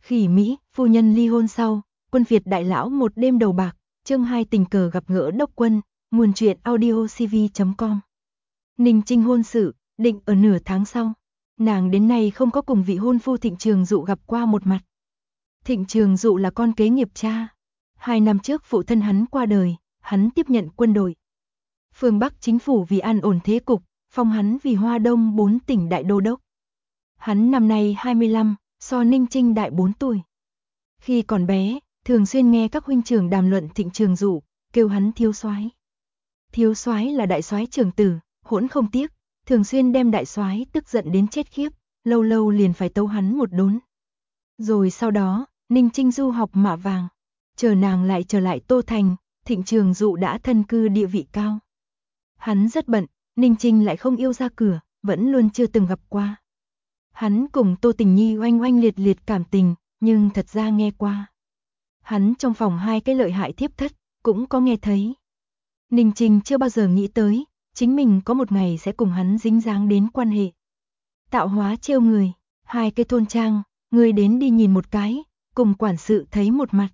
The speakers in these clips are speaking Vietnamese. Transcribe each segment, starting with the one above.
Khỉ Mỹ, phu nhân ly hôn sau, quân Việt đại lão một đêm đầu bạc, chương 2 tình cờ gặp gỡ Đốc Quân, nguồn truyện audiocv.com. Ninh Trinh hôn sự, định ở nửa tháng sau. Nàng đến nay không có cùng vị hôn phu Thịnh Trường Dụ gặp qua một mặt. Thịnh Trường Dụ là con kế nghiệp cha. 2 năm trước phụ thân hắn qua đời, hắn tiếp nhận quân đội. Phương Bắc chính phủ vì an ổn thế cục, phong hắn vì Hoa Đông 4 tỉnh đại đô đốc. Hắn năm nay 25, so Ninh Trinh đại 4 tuổi. Khi còn bé, thường xuyên nghe các huynh trưởng đàm luận Thịnh Trường Dụ, kêu hắn thiếu soái. Thiếu soái là đại soái trưởng tử, hỗn không tiếc, thường xuyên đem đại soái tức giận đến chết khiếp, lâu lâu liền phải tấu hắn một đốn. Rồi sau đó, Ninh Trinh du học Mạ Vàng, chờ nàng lại trở lại Tô Thành, Thịnh Trường Dụ đã thân cư địa vị cao. Hắn rất bận, Ninh Trinh lại không yêu ra cửa, vẫn luôn chưa từng gặp qua. Hắn cùng Tô Tình Nhi oanh oanh liệt liệt cảm tình, nhưng thật ra nghe qua. Hắn trong phòng 2 cái lợi hại thiếp thất, cũng có nghe thấy. Ninh Trinh chưa bao giờ nghĩ tới, chính mình có một ngày sẽ cùng hắn dính dáng đến quan hệ. Tạo hóa trêu người, 2 cái thôn trang, người đến đi nhìn một cái, cùng quản sự thấy một mặt.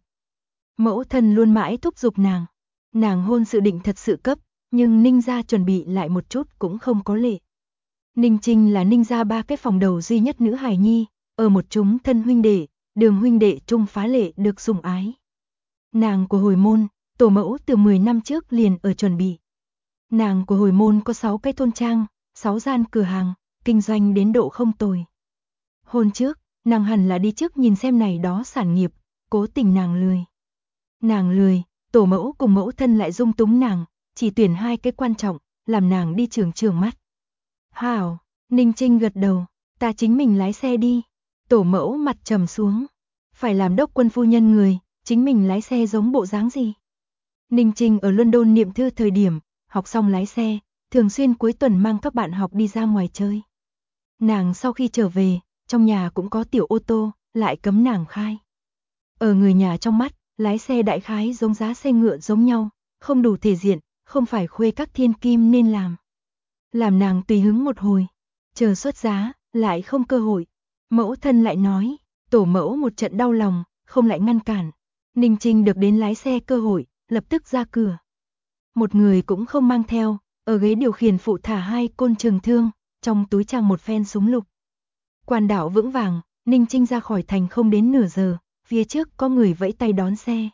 Mẫu thân luôn mãi thúc giục nàng. Nàng hôn sự định thật sự cấp, nhưng Ninh gia chuẩn bị lại một chút cũng không có lệ. Ninh Trinh là Ninh gia 3 cái phòng đầu duy nhất nữ hài nhi, ở một chúng thân huynh đệ, Đường huynh đệ trung phá lệ được sủng ái. Nàng của hồi môn, tổ mẫu từ 10 năm trước liền ở chuẩn bị. Nàng của hồi môn có 6 cái thôn trang, 6 gian cửa hàng, kinh doanh đến độ không tồi. Hôn trước, nàng hẳn là đi trước nhìn xem này đó sản nghiệp, cố tình nàng lười. Nàng lười, tổ mẫu cùng mẫu thân lại dung túng nàng, chỉ tuyển 2 cái quan trọng, làm nàng đi trường mắt. Hảo, Ninh Trinh gật đầu, ta chính mình lái xe đi. Tổ mẫu mặt trầm xuống, phải làm Đốc Quân phu nhân người, chính mình lái xe giống bộ dáng gì. Ninh Trinh ở London niệm thư thời điểm, học xong lái xe, thường xuyên cuối tuần mang các bạn học đi ra ngoài chơi. Nàng sau khi trở về, trong nhà cũng có tiểu ô tô, lại cấm nàng khai. Ở người nhà trong mắt, lái xe đại khái giống giá xe ngựa giống nhau, không đủ thể diện, không phải khuê các thiên kim nên làm. Làm nàng tùy hứng một hồi, chờ xuất giá, lại không cơ hội. Mẫu thân lại nói, tổ mẫu một trận đau lòng, không lại ngăn cản. Ninh Trinh được đến lái xe cơ hội, lập tức ra cửa. Một người cũng không mang theo, ở ghế điều khiển phụ thả 2 côn trường thương, trong túi trang một phen súng lục. Quan đảo vững vàng, Ninh Trinh ra khỏi thành không đến nửa giờ, phía trước có người vẫy tay đón xe.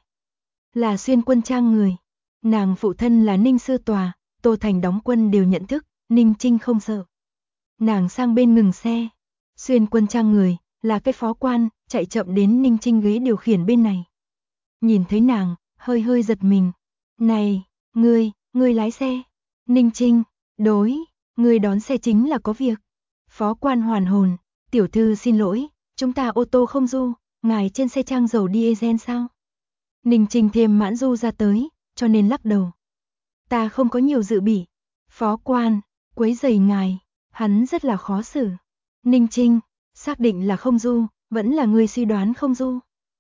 Là Xuyên Quân trang người. Nàng phụ thân là Ninh Sư Tòa, Tô Thành đóng quân đều nhận thức, Ninh Trinh không sợ. Nàng sang bên ngừng xe. Xuyên Quân trang người, là cái phó quan, chạy chậm đến Ninh Trinh ghế điều khiển bên này. Nhìn thấy nàng, hơi hơi giật mình. Này, ngươi lái xe. Ninh Trinh, đối, ngươi đón xe chính là có việc. Phó quan hoàn hồn, tiểu thư xin lỗi, chúng ta ô tô không du, ngài trên xe trang dầu diesel sao? Ninh Trinh thêm mãn du ra tới, cho nên lắc đầu. Ta không có nhiều dự bị. Phó quan, quấy rầy ngài, hắn rất là khó xử. Ninh Trinh, xác định là không du, vẫn là người suy đoán không du.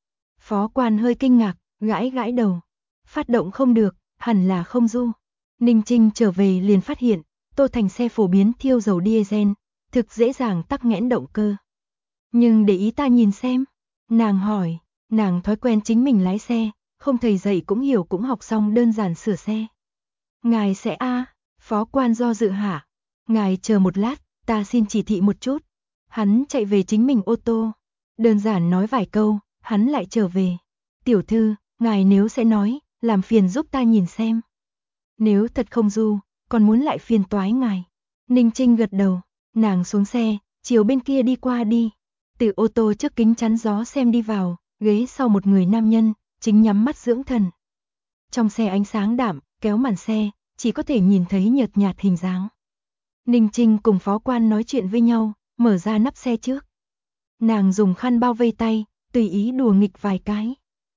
Phó quan hơi kinh ngạc, gãi gãi đầu. Phát động không được, hẳn là không du. Ninh Trinh trở về liền phát hiện, Tô Thành xe phổ biến thiêu dầu diesel, thực dễ dàng tắc nghẽn động cơ. Nhưng để ý ta nhìn xem. Nàng hỏi, nàng thói quen chính mình lái xe, không thầy dạy cũng hiểu cũng học xong đơn giản sửa xe. Ngài sẽ phó quan do dự hả? Ngài chờ một lát, ta xin chỉ thị một chút. Hắn chạy về chính mình ô tô. Đơn giản nói vài câu, hắn lại trở về. Tiểu thư, ngài nếu sẽ nói, làm phiền giúp ta nhìn xem. Nếu thật không du, còn muốn lại phiền toái ngài. Ninh Trinh gật đầu, nàng xuống xe, chiều bên kia đi qua đi. Từ ô tô trước kính chắn gió xem đi vào, ghế sau một người nam nhân, chính nhắm mắt dưỡng thần. Trong xe ánh sáng đạm, kéo màn xe, chỉ có thể nhìn thấy nhợt nhạt hình dáng. Ninh Trinh cùng phó quan nói chuyện với nhau, mở ra nắp xe trước. Nàng dùng khăn bao vây tay, tùy ý đùa nghịch vài cái.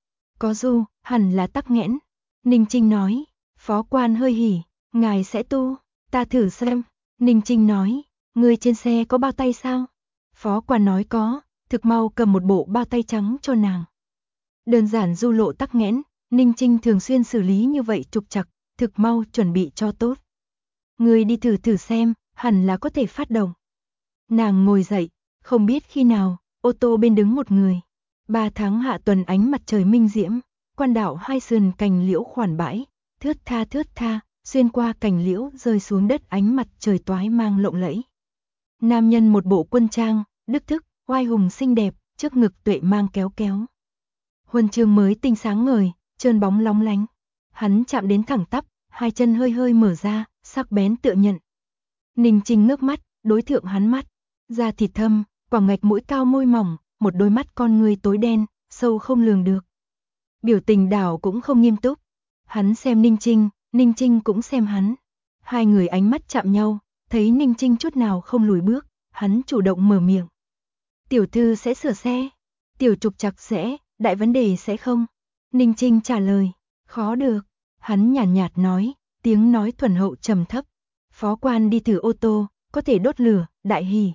Có du, hẳn là tắc nghẽn. Ninh Trinh nói, phó quan hơi hỉ, ngài sẽ tu, ta thử xem. Ninh Trinh nói, người trên xe có bao tay sao? Phó quan nói có, thực mau cầm một bộ bao tay trắng cho nàng. Đơn giản du lộ tắc nghẽn, Ninh Trinh thường xuyên xử lý như vậy trục trặc, thực mau chuẩn bị cho tốt. Người đi thử xem, hẳn là có thể phát động. Nàng ngồi dậy, không biết khi nào, ô tô bên đứng một người. 3 tháng hạ tuần ánh mặt trời minh diễm, quan đạo hai sườn cành liễu khoản bãi, thướt tha, xuyên qua cành liễu rơi xuống đất ánh mặt trời toái mang lộng lẫy. Nam nhân một bộ quân trang, đức thức, oai hùng xinh đẹp, trước ngực tuệ mang kéo kéo. Huân chương mới tinh sáng ngời, trơn bóng lóng lánh. Hắn chạm đến thẳng tắp, hai chân hơi hơi mở ra, sắc bén tựa nhận. Ninh Trinh ngước mắt, đối thượng hắn mắt, da thịt thâm, quầng ngạch mũi cao môi mỏng, một đôi mắt con người tối đen, sâu không lường được. Biểu tình đảo cũng không nghiêm túc. Hắn xem Ninh Trinh cũng xem hắn. Hai người ánh mắt chạm nhau, thấy Ninh Trinh chút nào không lùi bước, hắn chủ động mở miệng. Tiểu thư sẽ sửa xe. Tiểu trục trặc sẽ, đại vấn đề sẽ không. Ninh Trinh trả lời, khó được. Hắn nhàn nhạt nói, tiếng nói thuần hậu trầm thấp. Phó quan đi thử ô tô, có thể đốt lửa, đại hỉ.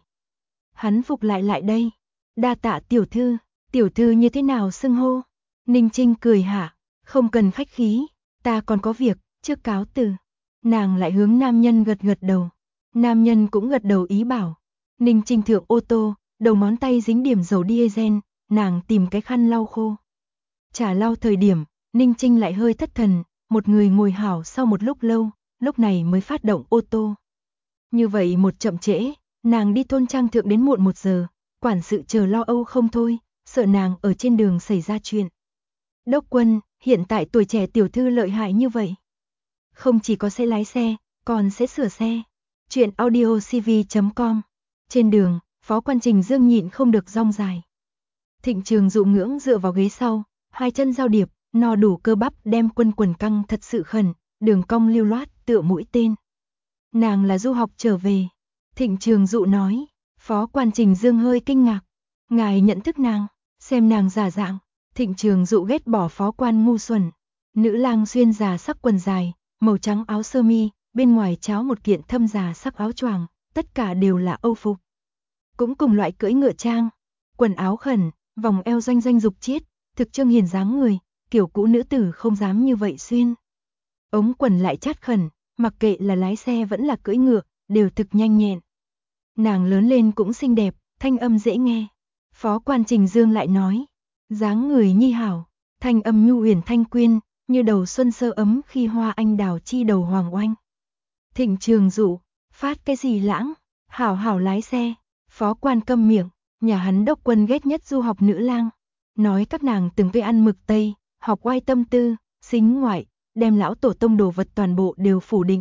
Hắn phục lại đây. Đa tạ tiểu thư như thế nào xưng hô? Ninh Trinh cười hạ, không cần khách khí, ta còn có việc, trước cáo từ. Nàng lại hướng nam nhân gật đầu. Nam nhân cũng gật đầu ý bảo. Ninh Trinh thượng ô tô, đầu ngón tay dính điểm dầu diesel, nàng tìm cái khăn lau khô. Chả lau thời điểm, Ninh Trinh lại hơi thất thần, một người ngồi hảo sau một lúc lâu, lúc này mới phát động ô tô. Như vậy một chậm trễ, nàng đi thôn trang thượng đến muộn 1 giờ, quản sự chờ lo âu không thôi, sợ nàng ở trên đường xảy ra chuyện. Đốc quân, hiện tại tuổi trẻ tiểu thư lợi hại như vậy. Không chỉ có sẽ lái xe, còn sẽ sửa xe. Chuyện audiocv.com. Trên đường, Phó quan Trình Dương nhịn không được rong dài. Thịnh Trường Dụ ngưỡng dựa vào ghế sau, hai chân giao điệp, no đủ cơ bắp đem quân quần căng thật sự khẩn, đường cong lưu loát tựa mũi tên. Nàng là du học trở về. Thịnh Trường Dụ nói. Phó quan Trình Dương hơi kinh ngạc. Ngài nhận thức nàng, xem nàng giả dạng. Thịnh Trường Dụ ghét bỏ phó quan ngu xuẩn. Nữ lang xuyên già sắc quần dài, màu trắng áo sơ mi, bên ngoài cháo một kiện thâm già sắc áo choàng, tất cả đều là Âu phục. Cũng cùng loại cưỡi ngựa trang, quần áo khẩn, vòng eo doanh doanh dục chiết, thực trưng hiền dáng người, kiểu cũ nữ tử không dám như vậy xuyên. Ống quần lại chát khẩn, mặc kệ là lái xe vẫn là cưỡi ngựa, đều thực nhanh nhẹn. Nàng lớn lên cũng xinh đẹp, thanh âm dễ nghe. Phó quan Trình Dương lại nói, dáng người nhi hảo, thanh âm nhu huyền thanh quyên, như đầu xuân sơ ấm khi hoa anh đào chi đầu hoàng oanh. Thịnh Trường Dụ, phát cái gì lãng, hảo lái xe. Phó quan câm miệng, nhà hắn đốc quân ghét nhất du học nữ lang. Nói các nàng từng cây ăn mực tây, học oai tâm tư, xính ngoại, đem lão tổ tông đồ vật toàn bộ đều phủ định.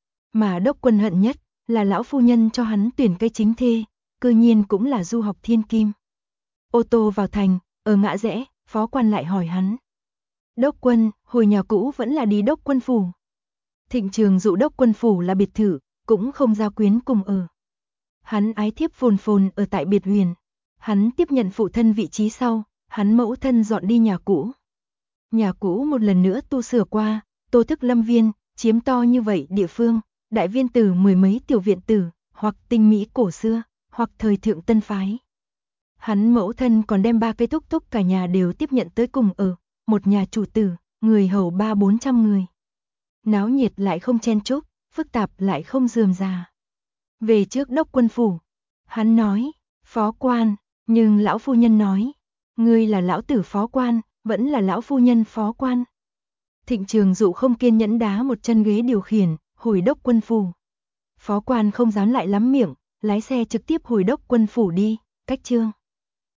Mà đốc quân hận nhất là lão phu nhân cho hắn tuyển cây chính thê, cư nhiên cũng là du học thiên kim. Ô tô vào thành, ở ngã rẽ, phó quan lại hỏi hắn. Đốc quân, hồi nhà cũ vẫn là đi đốc quân phủ. Thịnh Trường Dụ đốc quân phủ là biệt thự, cũng không giao quyến cùng ở. Hắn ái thiếp phồn ở tại biệt huyền. Hắn tiếp nhận phụ thân vị trí sau, hắn mẫu thân dọn đi nhà cũ. Nhà cũ một lần nữa tu sửa qua, Tô Thức Lâm Viên, chiếm to như vậy địa phương, đại viên tử 10 mấy tiểu viện tử, hoặc tinh mỹ cổ xưa, hoặc thời thượng tân phái. Hắn mẫu thân còn đem 3 cây thúc thúc cả nhà đều tiếp nhận tới cùng ở, một nhà chủ tử, người hầu 300-400 người. Náo nhiệt lại không chen chúc, phức tạp lại không rườm rà. Về trước đốc quân phủ, hắn nói, phó quan, nhưng lão phu nhân nói, ngươi là lão tử phó quan, vẫn là lão phu nhân phó quan. Thịnh Trường Dụ không kiên nhẫn đá một chân ghế điều khiển, hồi đốc quân phủ. Phó quan không dám lại lắm miệng, lái xe trực tiếp hồi đốc quân phủ đi, cách chương.